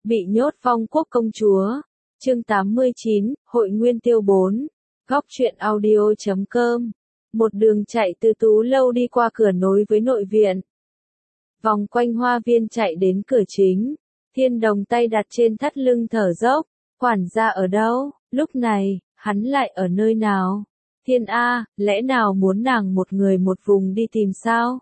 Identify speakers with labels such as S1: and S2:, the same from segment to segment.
S1: Bị nhốt Phong Quốc công chúa. Chương 89, Hội Nguyên Tiêu 4. Góc truyện audio.com. Một đường chạy từ Tú Lâu đi qua cửa nối với nội viện. Vòng quanh hoa viên chạy đến cửa chính. Thiên Đồng tay đặt trên thắt lưng thở dốc. Quản gia ở đâu? Lúc này, hắn lại ở nơi nào? Thiên A, lẽ nào muốn nàng một người một vùng đi tìm sao?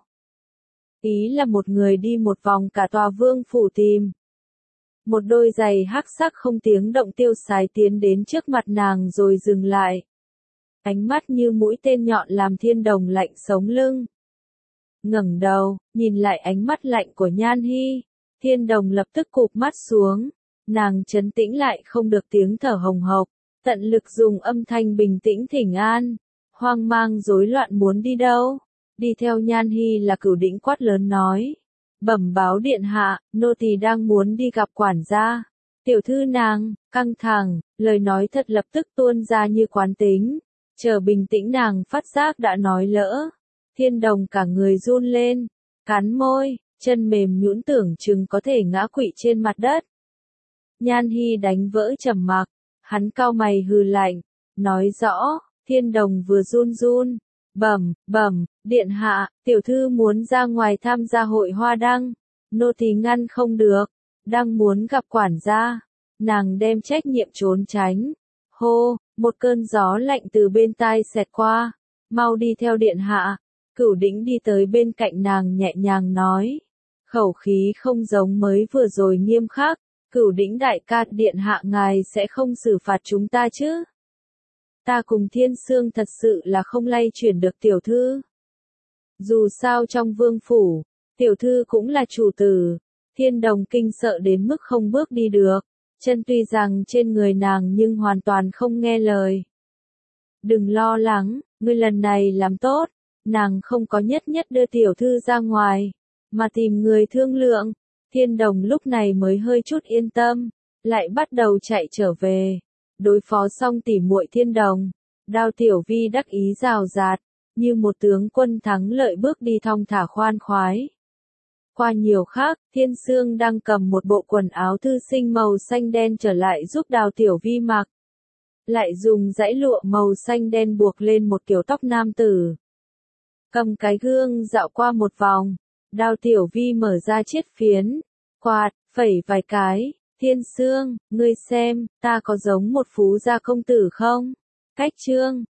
S1: Ý là một người đi một vòng cả tòa vương phủ tìm. Một đôi giày hắc sắc không tiếng động tiêu sái tiến đến trước mặt nàng rồi dừng lại. Ánh mắt như mũi tên nhọn làm Thiên Đồng lạnh sống lưng. Ngẩng đầu, nhìn lại ánh mắt lạnh của Nhan Hi. Thiên Đồng lập tức cụp mắt xuống. Nàng trấn tĩnh lại không được tiếng thở hồng hộc. Tận lực dùng âm thanh bình tĩnh thỉnh an. Hoang mang rối loạn muốn đi đâu? Đi theo Nhan Hi là Cửu Đỉnh quát lớn nói. Bẩm báo điện hạ, nô tỳ đang muốn đi gặp quản gia. Tiểu thư nàng, căng thẳng, lời nói thật lập tức tuôn ra như quán tính. Chờ bình tĩnh nàng phát giác đã nói lỡ. Thiên Đồng cả người run lên, cắn môi, chân mềm nhũn tưởng chừng có thể ngã quỵ trên mặt đất. Nhan Hi đánh vỡ trầm mặc, hắn cau mày hừ lạnh, nói rõ, Thiên Đồng vừa run run. Bẩm, điện hạ, tiểu thư muốn ra ngoài tham gia hội hoa đăng, nô tỳ ngăn không được, đang muốn gặp quản gia, nàng đem trách nhiệm trốn tránh. Hô, một cơn gió lạnh từ bên tai xẹt qua, mau đi theo điện hạ. Cửu Đỉnh đi tới bên cạnh nàng nhẹ nhàng nói, khẩu khí không giống mới vừa rồi nghiêm khắc. Cửu Đỉnh đại ca, điện hạ ngài sẽ không xử phạt chúng ta chứ? Ta cùng Thiên Sương thật sự là không lay chuyển được tiểu thư. Dù sao trong vương phủ, tiểu thư cũng là chủ tử. Thiên Đồng kinh sợ đến mức không bước đi được. Chân tuy rằng trên người nàng nhưng hoàn toàn không nghe lời. Đừng lo lắng, ngươi lần này làm tốt. Nàng không có nhất đưa tiểu thư ra ngoài, mà tìm người thương lượng. Thiên Đồng lúc này mới hơi chút yên tâm, lại bắt đầu chạy trở về. Đối phó xong tỉ muội Thiên Đồng, Đao Tiểu Vi đắc ý rào rạt, như một tướng quân thắng lợi bước đi thong thả khoan khoái. Qua nhiều khắc, Thiên Sương đang cầm một bộ quần áo thư sinh màu xanh đen trở lại giúp Đao Tiểu Vi mặc. Lại dùng dãy lụa màu xanh đen buộc lên một kiểu tóc nam tử. Cầm cái gương dạo qua một vòng, Đao Tiểu Vi mở ra chiếc phiến, quạt, phẩy vài cái. Thiên Sương, ngươi xem, ta có giống một phú gia công tử không? Cách trương,